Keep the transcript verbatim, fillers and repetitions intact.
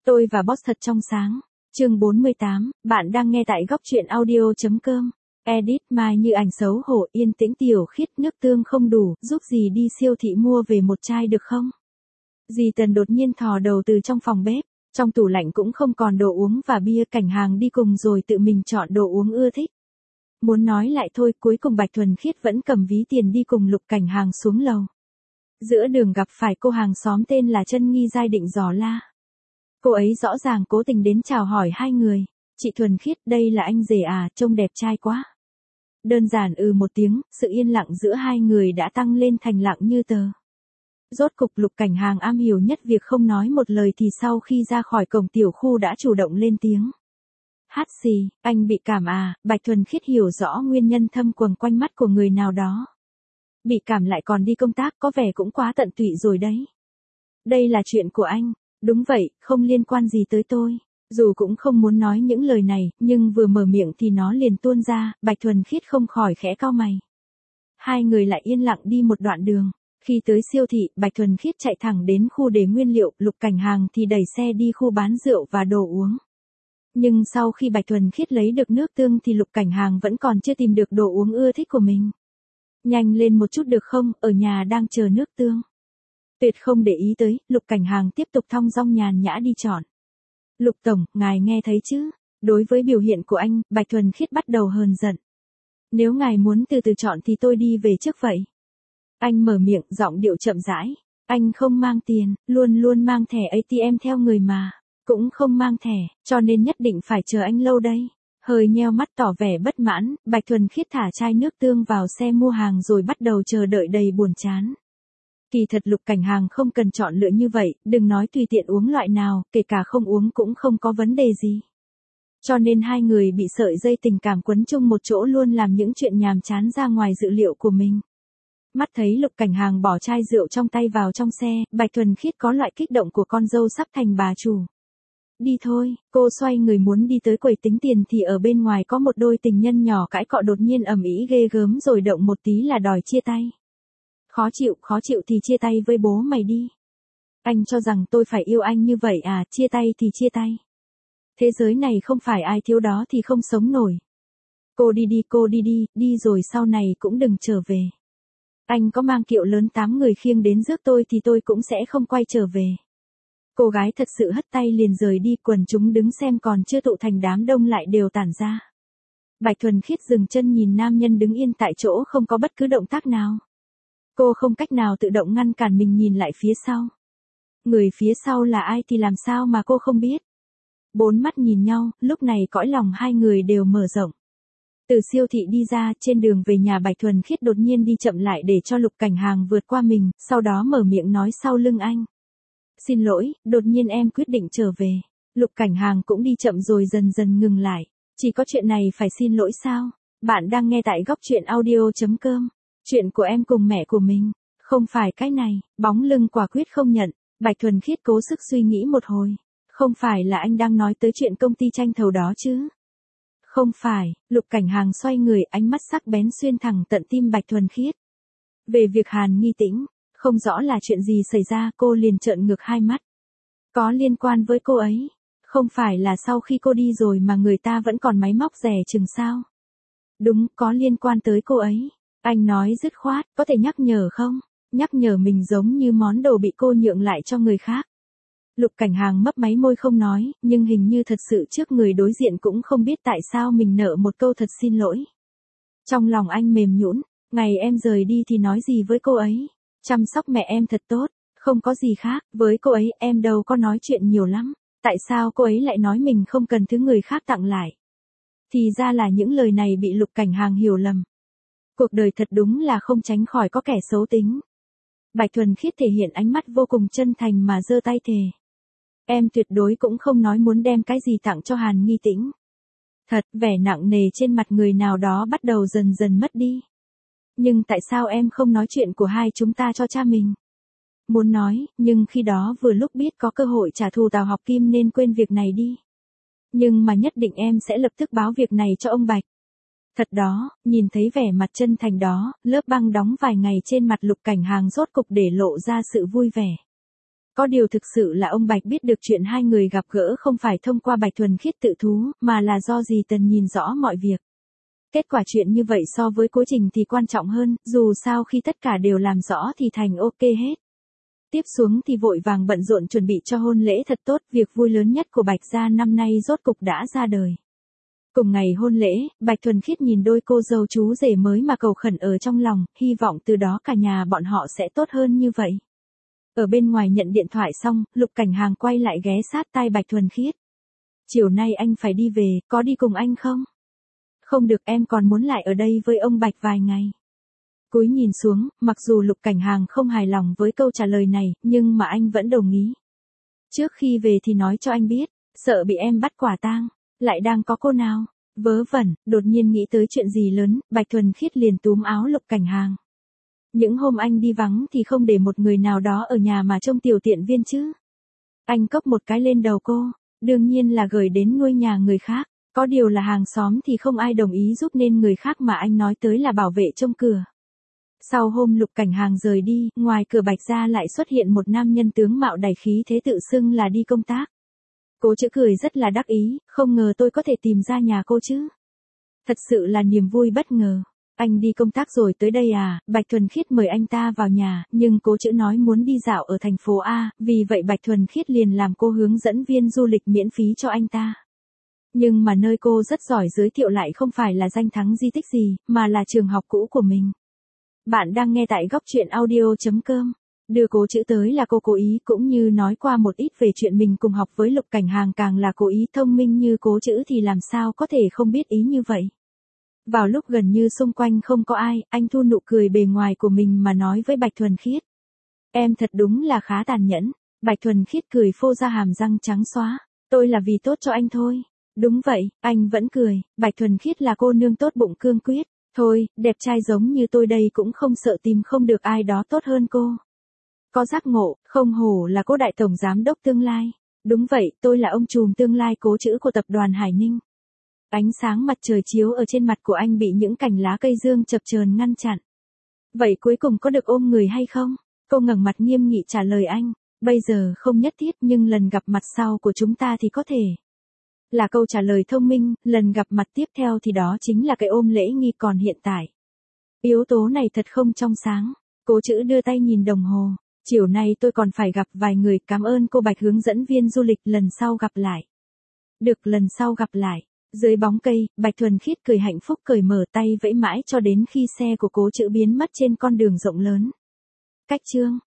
Tôi và boss thật trong sáng. Chương bốn mươi tám, bạn đang nghe tại góc truyện audio chấm com. Edit Mai Như Ảnh xấu hổ, yên tĩnh Tiểu Khiết, nước tương không đủ, giúp dì đi siêu thị mua về một chai được không? Dì Tần đột nhiên thò đầu từ trong phòng bếp, trong tủ lạnh cũng không còn đồ uống và bia, Cảnh Hàng đi cùng rồi tự mình chọn đồ uống ưa thích. Muốn nói lại thôi, cuối cùng Bạch Thuần Khiết vẫn cầm ví tiền đi cùng Lục Cảnh Hàng xuống lầu. Giữa đường gặp phải cô hàng xóm tên là Trân Nghi Giai định dò la. Cô ấy rõ ràng cố tình đến chào hỏi hai người. Chị Thuần Khiết, đây là anh rể à, trông đẹp trai quá. Đơn giản ừ một tiếng, sự yên lặng giữa hai người đã tăng lên thành lặng như tờ. Rốt cục Lục Cảnh Hàng am hiểu nhất việc không nói một lời thì sau khi ra khỏi cổng tiểu khu đã chủ động lên tiếng. Hát xì, anh bị cảm à? Bạch Thuần Khiết hiểu rõ nguyên nhân thâm quầng quanh mắt của người nào đó. Bị cảm lại còn đi công tác, có vẻ cũng quá tận tụy rồi đấy. Đây là chuyện của anh. Đúng vậy, không liên quan gì tới tôi. Dù cũng không muốn nói những lời này, nhưng vừa mở miệng thì nó liền tuôn ra, Bạch Thuần Khiết không khỏi khẽ cau mày. Hai người lại yên lặng đi một đoạn đường. Khi tới siêu thị, Bạch Thuần Khiết chạy thẳng đến khu để nguyên liệu, Lục Cảnh Hàng thì đẩy xe đi khu bán rượu và đồ uống. Nhưng sau khi Bạch Thuần Khiết lấy được nước tương thì Lục Cảnh Hàng vẫn còn chưa tìm được đồ uống ưa thích của mình. Nhanh lên một chút được không, ở nhà đang chờ nước tương. Tuyệt không để ý tới, Lục Cảnh Hàng tiếp tục thong dong nhàn nhã đi chọn. Lục Tổng, ngài nghe thấy chứ? Đối với biểu hiện của anh, Bạch Thuần Khiết bắt đầu hờn giận. Nếu ngài muốn từ từ chọn thì tôi đi về trước vậy. Anh mở miệng, giọng điệu chậm rãi. Anh không mang tiền, luôn luôn mang thẻ a tê em theo người mà. Cũng không mang thẻ, cho nên nhất định phải chờ anh lâu đây. Hơi nheo mắt tỏ vẻ bất mãn, Bạch Thuần Khiết thả chai nước tương vào xe mua hàng rồi bắt đầu chờ đợi đầy buồn chán. Kỳ thật Lục Cảnh Hàng không cần chọn lựa như vậy, đừng nói tùy tiện uống loại nào, kể cả không uống cũng không có vấn đề gì. Cho nên hai người bị sợi dây tình cảm quấn chung một chỗ luôn làm những chuyện nhàm chán ra ngoài dự liệu của mình. Mắt thấy Lục Cảnh Hàng bỏ chai rượu trong tay vào trong xe, Bạch Thuần Khiết có loại kích động của con dâu sắp thành bà chủ. Đi thôi, cô xoay người muốn đi tới quầy tính tiền thì ở bên ngoài có một đôi tình nhân nhỏ cãi cọ đột nhiên ầm ĩ ghê gớm rồi động một tí là đòi chia tay. Khó chịu, khó chịu thì chia tay với bố mày đi. Anh cho rằng tôi phải yêu anh như vậy à, chia tay thì chia tay. Thế giới này không phải ai thiếu đó thì không sống nổi. Cô đi đi, cô đi đi, đi rồi sau này cũng đừng trở về. Anh có mang kiệu lớn tám người khiêng đến rước tôi thì tôi cũng sẽ không quay trở về. Cô gái thật sự hất tay liền rời đi, quần chúng đứng xem còn chưa tụ thành đám đông lại đều tản ra. Bạch Thuần Khiết dừng chân nhìn nam nhân đứng yên tại chỗ không có bất cứ động tác nào. Cô không cách nào tự động ngăn cản mình nhìn lại phía sau. Người phía sau là ai thì làm sao mà cô không biết. Bốn mắt nhìn nhau, lúc này cõi lòng hai người đều mở rộng. Từ siêu thị đi ra, trên đường về nhà Bạch Thuần Khiết đột nhiên đi chậm lại để cho Lục Cảnh Hàng vượt qua mình, sau đó mở miệng nói sau lưng anh. Xin lỗi, đột nhiên em quyết định trở về. Lục Cảnh Hàng cũng đi chậm rồi dần dần ngừng lại. Chỉ có chuyện này phải xin lỗi sao? Bạn đang nghe tại góc truyện audio chấm com. Chuyện của em cùng mẹ của mình. Không phải cái này, bóng lưng quả quyết không nhận. Bạch Thuần Khiết cố sức suy nghĩ một hồi. Không phải là anh đang nói tới chuyện công ty tranh thầu đó chứ? Không phải, Lục Cảnh Hàng xoay người, ánh mắt sắc bén xuyên thẳng tận tim Bạch Thuần Khiết. Về việc Hàn Nghi Tĩnh, không rõ là chuyện gì xảy ra, cô liền trợn ngược hai mắt. Có liên quan với cô ấy? Không phải là sau khi cô đi rồi mà người ta vẫn còn máy móc rẻ chừng sao? Đúng, có liên quan tới cô ấy. Anh nói dứt khoát, có thể nhắc nhở không? Nhắc nhở mình giống như món đồ bị cô nhượng lại cho người khác. Lục Cảnh Hàng mấp máy môi không nói, nhưng hình như thật sự trước người đối diện cũng không biết tại sao mình nợ một câu thật xin lỗi. Trong lòng anh mềm nhũn, ngày em rời đi thì nói gì với cô ấy? Chăm sóc mẹ em thật tốt, không có gì khác, với cô ấy em đâu có nói chuyện nhiều lắm. Tại sao cô ấy lại nói mình không cần thứ người khác tặng lại? Thì ra là những lời này bị Lục Cảnh Hàng hiểu lầm. Cuộc đời thật đúng là không tránh khỏi có kẻ xấu tính. Bạch Thuần Khiết thể hiện ánh mắt vô cùng chân thành mà giơ tay thề. Em tuyệt đối cũng không nói muốn đem cái gì tặng cho Hàn Nghi Tĩnh. Thật, vẻ nặng nề trên mặt người nào đó bắt đầu dần dần mất đi. Nhưng tại sao em không nói chuyện của hai chúng ta cho cha mình? Muốn nói, nhưng khi đó vừa lúc biết có cơ hội trả thù Tào Học Kim nên quên việc này đi. Nhưng mà nhất định em sẽ lập tức báo việc này cho ông Bạch. Thật đó, nhìn thấy vẻ mặt chân thành đó, lớp băng đóng vài ngày trên mặt Lục Cảnh Hàng rốt cục để lộ ra sự vui vẻ. Có điều thực sự là ông Bạch biết được chuyện hai người gặp gỡ không phải thông qua Bạch Thuần Khiết tự thú, mà là do dì Tần nhìn rõ mọi việc. Kết quả chuyện như vậy so với cố trình thì quan trọng hơn, dù sao khi tất cả đều làm rõ thì thành ok hết. Tiếp xuống thì vội vàng bận rộn chuẩn bị cho hôn lễ thật tốt, việc vui lớn nhất của Bạch gia năm nay rốt cục đã ra đời. Cùng ngày hôn lễ, Bạch Thuần Khiết nhìn đôi cô dâu chú rể mới mà cầu khẩn ở trong lòng, hy vọng từ đó cả nhà bọn họ sẽ tốt hơn như vậy. Ở bên ngoài nhận điện thoại xong, Lục Cảnh Hàng quay lại ghé sát tai Bạch Thuần Khiết. Chiều nay anh phải đi về, có đi cùng anh không? Không được, em còn muốn lại ở đây với ông Bạch vài ngày. Cúi nhìn xuống, mặc dù Lục Cảnh Hàng không hài lòng với câu trả lời này, nhưng mà anh vẫn đồng ý. Trước khi về thì nói cho anh biết, sợ bị em bắt quả tang, lại đang có cô nào. Vớ vẩn, đột nhiên nghĩ tới chuyện gì lớn, Bạch Thuần Khiết liền túm áo Lục Cảnh Hàng. Những hôm anh đi vắng thì không để một người nào đó ở nhà mà trông tiểu tiện viên chứ. Anh cốc một cái lên đầu cô, đương nhiên là gửi đến nuôi nhà người khác. Có điều là hàng xóm thì không ai đồng ý giúp nên người khác mà anh nói tới là bảo vệ trông cửa. Sau hôm Lục Cảnh Hàng rời đi, ngoài cửa Bạch gia lại xuất hiện một nam nhân tướng mạo đầy khí thế tự xưng là đi công tác. Cố Chữ cười rất là đắc ý, không ngờ tôi có thể tìm ra nhà cô chứ. Thật sự là niềm vui bất ngờ. Anh đi công tác rồi tới đây à? Bạch Thuần Khiết mời anh ta vào nhà, nhưng Cố Chữ nói muốn đi dạo ở thành phố A, vì vậy Bạch Thuần Khiết liền làm cô hướng dẫn viên du lịch miễn phí cho anh ta. Nhưng mà nơi cô rất giỏi giới thiệu lại không phải là danh thắng di tích gì, mà là trường học cũ của mình. Bạn đang nghe tại góc truyện audio chấm com. Đưa Cố Chữ tới là cô cố ý, cũng như nói qua một ít về chuyện mình cùng học với Lục Cảnh Hàng, càng là cố ý. Thông minh như Cố Chữ thì làm sao có thể không biết ý như vậy. Vào lúc gần như xung quanh không có ai, anh thu nụ cười bề ngoài của mình mà nói với Bạch Thuần Khiết. Em thật đúng là khá tàn nhẫn. Bạch Thuần Khiết cười phô ra hàm răng trắng xóa. Tôi là vì tốt cho anh thôi. Đúng vậy, anh vẫn cười. Bạch Thuần Khiết là cô nương tốt bụng cương quyết. Thôi, đẹp trai giống như tôi đây cũng không sợ tìm không được ai đó tốt hơn cô. Có giác ngộ, không hổ là cô đại tổng giám đốc tương lai. Đúng vậy, tôi là ông trùm tương lai Cố Chữ của tập đoàn Hải Ninh. Ánh sáng mặt trời chiếu ở trên mặt của anh bị những cành lá cây dương chập chờn ngăn chặn. Vậy cuối cùng có được ôm người hay không? Cô ngẩng mặt nghiêm nghị trả lời anh. Bây giờ không nhất thiết, nhưng lần gặp mặt sau của chúng ta thì có thể. Là câu trả lời thông minh, lần gặp mặt tiếp theo thì đó chính là cái ôm lễ nghi, còn hiện tại. Yếu tố này thật không trong sáng. Cố Chữ đưa tay nhìn đồng hồ. Chiều nay tôi còn phải gặp vài người, cảm ơn cô Bạch hướng dẫn viên du lịch, lần sau gặp lại. Được, lần sau gặp lại. Dưới bóng cây, Bạch Thuần Khiết cười hạnh phúc, cởi mở tay vẫy mãi cho đến khi xe của Cố Chữ biến mất trên con đường rộng lớn. Cách chương